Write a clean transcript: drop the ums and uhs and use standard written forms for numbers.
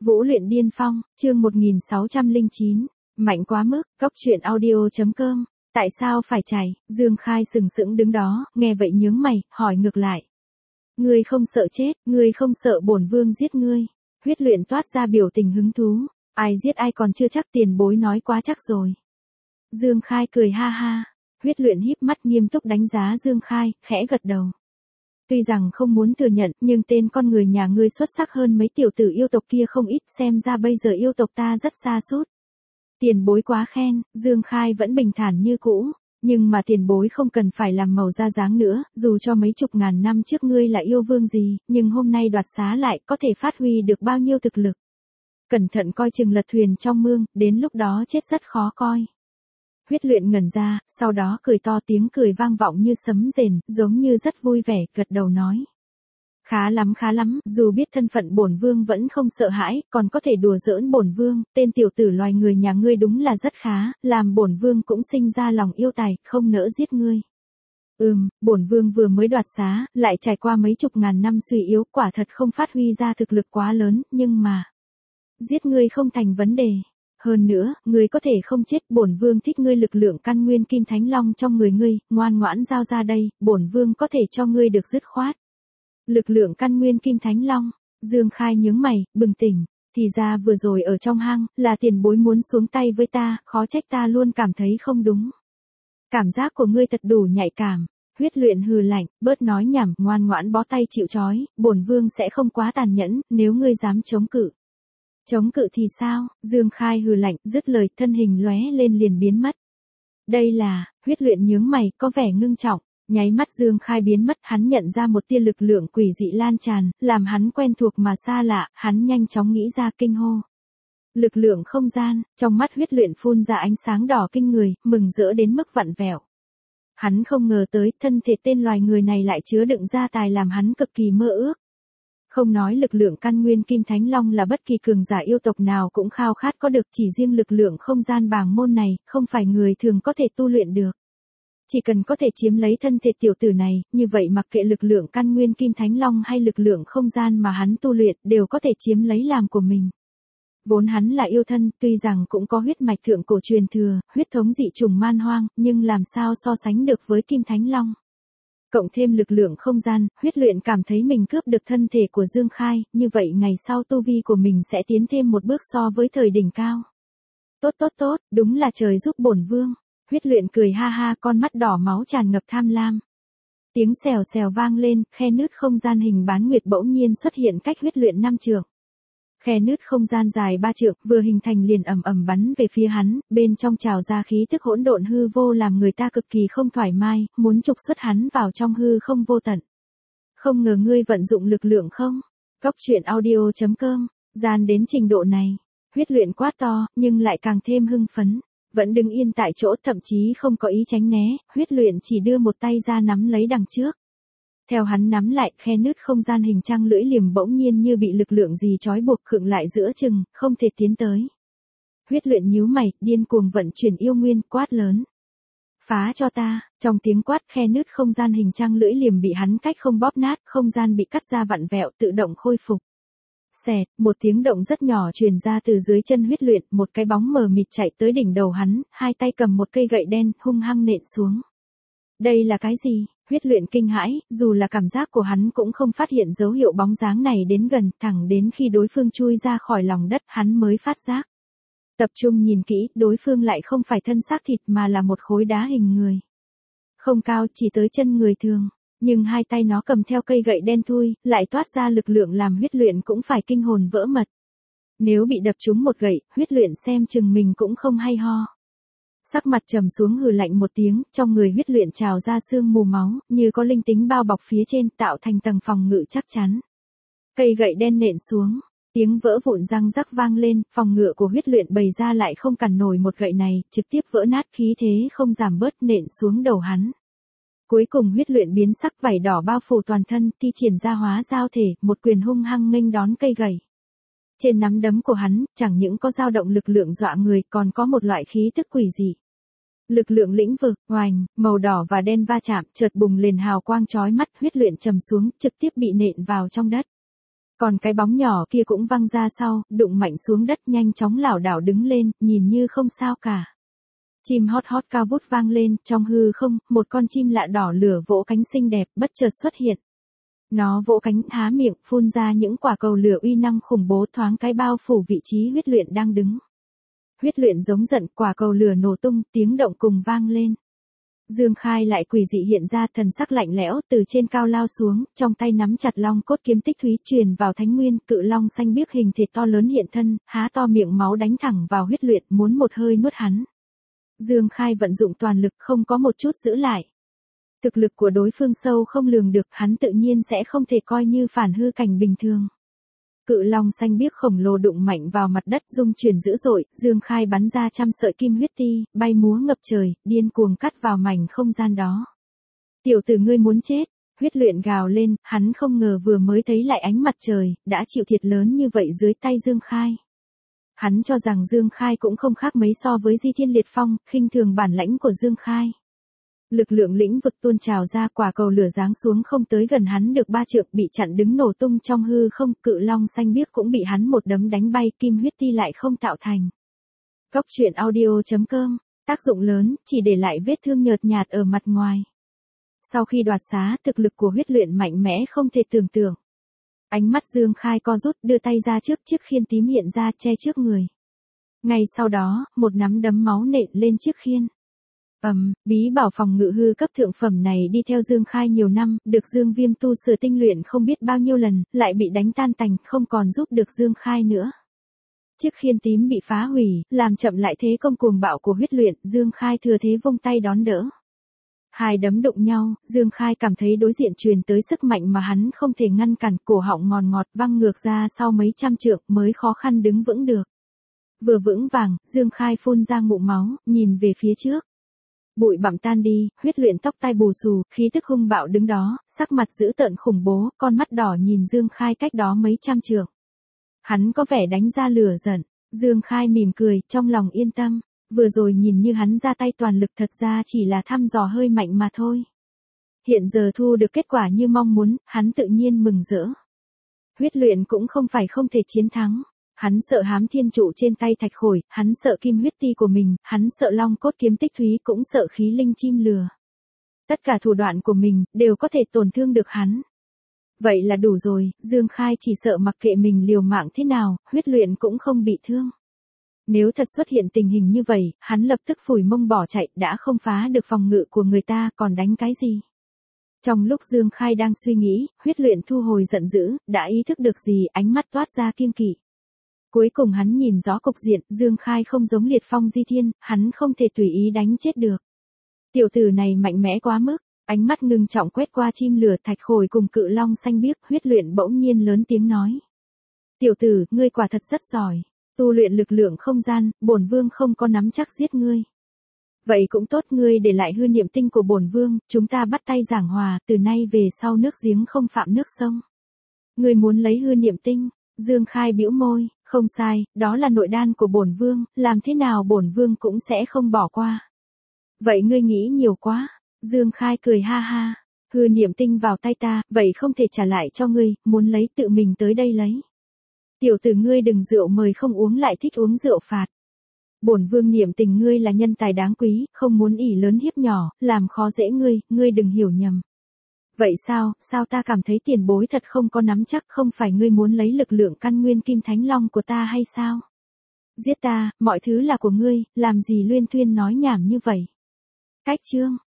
Vũ luyện điên phong, chương 1609. Mạnh quá mức, cốc truyện audio.com. Tại sao phải chạy? Dương Khai sừng sững đứng đó, nghe vậy nhướng mày, hỏi ngược lại. Ngươi không sợ chết, ngươi không sợ bổn vương giết ngươi. Huyết luyện toát ra biểu tình hứng thú. Ai giết ai còn chưa chắc, tiền bối nói quá chắc rồi. Dương Khai cười ha ha. Huyết luyện híp mắt nghiêm túc đánh giá Dương Khai, khẽ gật đầu. Tuy rằng không muốn thừa nhận, nhưng tên con người nhà ngươi xuất sắc hơn mấy tiểu tử yêu tộc kia không ít, xem ra bây giờ yêu tộc ta rất xa sút. Tiền bối quá khen, Dương Khai vẫn bình thản như cũ, nhưng mà tiền bối không cần phải làm màu ra dáng nữa, dù cho mấy chục ngàn năm trước ngươi là yêu vương gì, nhưng hôm nay đoạt xá lại có thể phát huy được bao nhiêu thực lực. Cẩn thận coi chừng lật thuyền trong mương, đến lúc đó chết rất khó coi. Huyết luyện ngẩn ra, sau đó cười to, tiếng cười vang vọng như sấm rền, giống như rất vui vẻ, gật đầu nói. Khá lắm, dù biết thân phận bổn vương vẫn không sợ hãi, còn có thể đùa giỡn bổn vương, tên tiểu tử loài người nhà ngươi đúng là rất khá, làm bổn vương cũng sinh ra lòng yêu tài, không nỡ giết ngươi. Bổn vương vừa mới đoạt xá, lại trải qua mấy chục ngàn năm suy yếu, quả thật không phát huy ra thực lực quá lớn, nhưng mà giết ngươi không thành vấn đề. Hơn nữa, ngươi có thể không chết, bổn vương thích ngươi lực lượng căn nguyên kim thánh long trong người ngươi, ngoan ngoãn giao ra đây, bổn vương có thể cho ngươi được dứt khoát. Lực lượng căn nguyên kim thánh long, Dương Khai nhướng mày, bừng tỉnh, thì ra vừa rồi ở trong hang, là tiền bối muốn xuống tay với ta, khó trách ta luôn cảm thấy không đúng. Cảm giác của ngươi thật đủ nhạy cảm. Huyết luyện hừ lạnh, bớt nói nhảm, ngoan ngoãn bó tay chịu trói, bổn vương sẽ không quá tàn nhẫn, nếu ngươi dám chống cự. Chống cự thì sao? Dương Khai hừ lạnh, dứt lời, thân hình lóe lên liền biến mất. Đây là, huyết luyện nhướng mày, có vẻ ngưng trọng, nháy mắt Dương Khai biến mất, hắn nhận ra một tia lực lượng quỷ dị lan tràn, làm hắn quen thuộc mà xa lạ, hắn nhanh chóng nghĩ ra kinh hô. Lực lượng không gian, trong mắt huyết luyện phun ra ánh sáng đỏ kinh người, mừng rỡ đến mức vặn vẹo. Hắn không ngờ tới, thân thể tên loài người này lại chứa đựng gia tài làm hắn cực kỳ mơ ước. Không nói lực lượng căn nguyên kim thánh long là bất kỳ cường giả yêu tộc nào cũng khao khát có được, chỉ riêng lực lượng không gian bàng môn này, không phải người thường có thể tu luyện được. Chỉ cần có thể chiếm lấy thân thể tiểu tử này, như vậy mặc kệ lực lượng căn nguyên kim thánh long hay lực lượng không gian mà hắn tu luyện đều có thể chiếm lấy làm của mình. Vốn hắn là yêu thân, tuy rằng cũng có huyết mạch thượng cổ truyền thừa, huyết thống dị chủng man hoang, nhưng làm sao so sánh được với kim thánh long. Cộng thêm lực lượng không gian, huyết luyện cảm thấy mình cướp được thân thể của Dương Khai, như vậy ngày sau tu vi của mình sẽ tiến thêm một bước so với thời đỉnh cao. Tốt, đúng là trời giúp bổn vương. Huyết luyện cười ha ha, con mắt đỏ máu tràn ngập tham lam. Tiếng xèo xèo vang lên, khe nứt không gian hình bán nguyệt bỗng nhiên xuất hiện cách huyết luyện 5 trượng. Khe nứt không gian dài 3 trượng, vừa hình thành liền ầm bắn về phía hắn, bên trong trào ra khí tức hỗn độn hư vô làm người ta cực kỳ không thoải mái, muốn trục xuất hắn vào trong hư không vô tận. Không ngờ ngươi vận dụng lực lượng không? Cốc truyện audio.com, gian đến trình độ này. Huyết luyện quát to, nhưng lại càng thêm hưng phấn. Vẫn đứng yên tại chỗ, thậm chí không có ý tránh né, huyết luyện chỉ đưa một tay ra nắm lấy đằng trước. Theo hắn nắm lại, khe nứt không gian hình trăng lưỡi liềm bỗng nhiên như bị lực lượng gì trói buộc khựng lại giữa chừng, không thể tiến tới. Huyết luyện nhíu mày, điên cuồng vận chuyển yêu nguyên, quát lớn. Phá cho ta, trong tiếng quát khe nứt không gian hình trăng lưỡi liềm bị hắn cách không bóp nát, không gian bị cắt ra vặn vẹo tự động khôi phục. Xẹt, một tiếng động rất nhỏ truyền ra từ dưới chân huyết luyện, một cái bóng mờ mịt chạy tới đỉnh đầu hắn, hai tay cầm một cây gậy đen, hung hăng nện xuống. Đây là cái gì? Huyết luyện kinh hãi, dù là cảm giác của hắn cũng không phát hiện dấu hiệu bóng dáng này đến gần, thẳng đến khi đối phương chui ra khỏi lòng đất hắn mới phát giác. Tập trung nhìn kỹ, đối phương lại không phải thân xác thịt mà là một khối đá hình người. Không cao, chỉ tới chân người thường. Nhưng hai tay nó cầm theo cây gậy đen thui, lại toát ra lực lượng làm huyết luyện cũng phải kinh hồn vỡ mật. Nếu bị đập trúng một gậy, huyết luyện xem chừng mình cũng không hay ho. Sắc mặt trầm xuống hừ lạnh một tiếng, trong người huyết luyện trào ra sương mù máu, như có linh tính bao bọc phía trên tạo thành tầng phòng ngự chắc chắn. Cây gậy đen nện xuống, tiếng vỡ vụn răng rắc vang lên, phòng ngự của huyết luyện bày ra lại không cản nổi một gậy này, trực tiếp vỡ nát, khí thế không giảm bớt nện xuống đầu hắn. Cuối cùng huyết luyện biến sắc, vảy đỏ bao phủ toàn thân, thi triển ra hóa giao thể, một quyền hung hăng nghênh đón cây gậy. Trên nắm đấm của hắn, chẳng những có dao động lực lượng dọa người, còn có một loại khí tức quỷ dị. Lực lượng lĩnh vực, oành, màu đỏ và đen va chạm, chợt bùng lên hào quang chói mắt, huyết luyện trầm xuống, trực tiếp bị nện vào trong đất. Còn cái bóng nhỏ kia cũng văng ra sau, đụng mạnh xuống đất nhanh chóng lảo đảo đứng lên, nhìn như không sao cả. Chim hót hót cao vút vang lên, trong hư không, một con chim lạ đỏ lửa vỗ cánh xinh đẹp, bất chợt xuất hiện. Nó vỗ cánh, há miệng, phun ra những quả cầu lửa uy năng khủng bố thoáng cái bao phủ vị trí huyết luyện đang đứng. Huyết luyện giống giận, quả cầu lửa nổ tung, tiếng động cùng vang lên. Dương Khai lại quỷ dị hiện ra, thần sắc lạnh lẽo, từ trên cao lao xuống, trong tay nắm chặt long cốt kiếm tích thúy truyền vào thánh nguyên, cự long xanh biếc hình thịt to lớn hiện thân, há to miệng máu đánh thẳng vào huyết luyện, muốn một hơi nuốt hắn. Dương Khai vận dụng toàn lực, không có một chút giữ lại. Thực lực của đối phương sâu không lường được, hắn tự nhiên sẽ không thể coi như phản hư cảnh bình thường. Cự long xanh biếc khổng lồ đụng mạnh vào mặt đất, rung chuyển dữ dội, Dương Khai bắn ra trăm sợi kim huyết ti, bay múa ngập trời, điên cuồng cắt vào mảnh không gian đó. Tiểu tử ngươi muốn chết, huyết luyện gào lên, hắn không ngờ vừa mới thấy lại ánh mặt trời, đã chịu thiệt lớn như vậy dưới tay Dương Khai. Hắn cho rằng Dương Khai cũng không khác mấy so với Di Thiên Liệt Phong, khinh thường bản lãnh của Dương Khai. Lực lượng lĩnh vực tuôn trào ra, quả cầu lửa giáng xuống không tới gần hắn được 3 trượng, bị chặn đứng nổ tung trong hư không, cự long xanh biếc cũng bị hắn một đấm đánh bay, kim huyết ti lại không tạo thành. Cốc truyện audio.com, tác dụng lớn, chỉ để lại vết thương nhợt nhạt ở mặt ngoài. Sau khi đoạt xá, thực lực của huyết luyện mạnh mẽ không thể tưởng tượng. Ánh mắt Dương Khai co rút, đưa tay ra trước, chiếc khiên tím hiện ra che trước người. Ngay sau đó, một nắm đấm máu nện lên chiếc khiên. Bí bảo phòng ngự hư cấp thượng phẩm này đi theo Dương Khai nhiều năm, được Dương Viêm tu sửa tinh luyện không biết bao nhiêu lần, lại bị đánh tan tành, không còn giúp được Dương Khai nữa. Chiếc khiên tím bị phá hủy, làm chậm lại thế công cuồng bạo của huyết luyện, Dương Khai thừa thế vung tay đón đỡ. Hai đấm đụng nhau, Dương Khai cảm thấy đối diện truyền tới sức mạnh mà hắn không thể ngăn cản, cổ họng ngọt ngọt văng ngược ra sau mấy trăm trượng mới khó khăn đứng vững được. Vừa vững vàng, Dương Khai phun ra ngụm máu, nhìn về phía trước. Bụi bặm tan đi, huyết luyện tóc tai bù xù, khí tức hung bạo đứng đó, sắc mặt dữ tợn khủng bố, con mắt đỏ nhìn Dương Khai cách đó mấy trăm trượng. Hắn có vẻ đánh ra lửa giận, Dương Khai mỉm cười, trong lòng yên tâm, vừa rồi nhìn như hắn ra tay toàn lực thật ra chỉ là thăm dò hơi mạnh mà thôi. Hiện giờ thu được kết quả như mong muốn, hắn tự nhiên mừng rỡ. Huyết luyện cũng không phải không thể chiến thắng. Hắn sợ hám thiên trụ trên tay thạch khổi, hắn sợ kim huyết ti của mình, hắn sợ long cốt kiếm tích thúy, cũng sợ khí linh chim lừa. Tất cả thủ đoạn của mình, đều có thể tổn thương được hắn. Vậy là đủ rồi, Dương Khai chỉ sợ mặc kệ mình liều mạng thế nào, huyết luyện cũng không bị thương. Nếu thật xuất hiện tình hình như vậy, hắn lập tức phủi mông bỏ chạy, đã không phá được phòng ngự của người ta, còn đánh cái gì? Trong lúc Dương Khai đang suy nghĩ, huyết luyện thu hồi giận dữ, đã ý thức được gì, ánh mắt toát ra kiêng kỵ. Cuối cùng hắn nhìn rõ cục diện, Dương Khai không giống Liệt Phong Di Thiên, hắn không thể tùy ý đánh chết được. Tiểu tử này mạnh mẽ quá mức, ánh mắt ngưng trọng quét qua chim lửa thạch khôi cùng cự long xanh biếc, huyết luyện bỗng nhiên lớn tiếng nói. Tiểu tử, ngươi quả thật rất giỏi, tu luyện lực lượng không gian, bổn vương không có nắm chắc giết ngươi. Vậy cũng tốt, ngươi để lại hư niệm tinh của bổn vương, chúng ta bắt tay giảng hòa, từ nay về sau nước giếng không phạm nước sông. Ngươi muốn lấy hư niệm tinh? Dương Khai bĩu môi, không sai, đó là nội đan của bổn vương, làm thế nào bổn vương cũng sẽ không bỏ qua. Vậy ngươi nghĩ nhiều quá. Dương Khai cười ha ha, hư niệm tinh vào tay ta, vậy không thể trả lại cho ngươi, muốn lấy tự mình tới đây lấy. Tiểu tử ngươi đừng rượu mời không uống lại thích uống rượu phạt. Bổn vương niệm tình ngươi là nhân tài đáng quý, không muốn ỷ lớn hiếp nhỏ, làm khó dễ ngươi đừng hiểu nhầm. Vậy sao ta cảm thấy tiền bối thật không có nắm chắc, không phải ngươi muốn lấy lực lượng căn nguyên kim thánh long của ta hay sao? Giết ta, mọi thứ là của ngươi, làm gì luyên thuyên nói nhảm như vậy? Cách chương.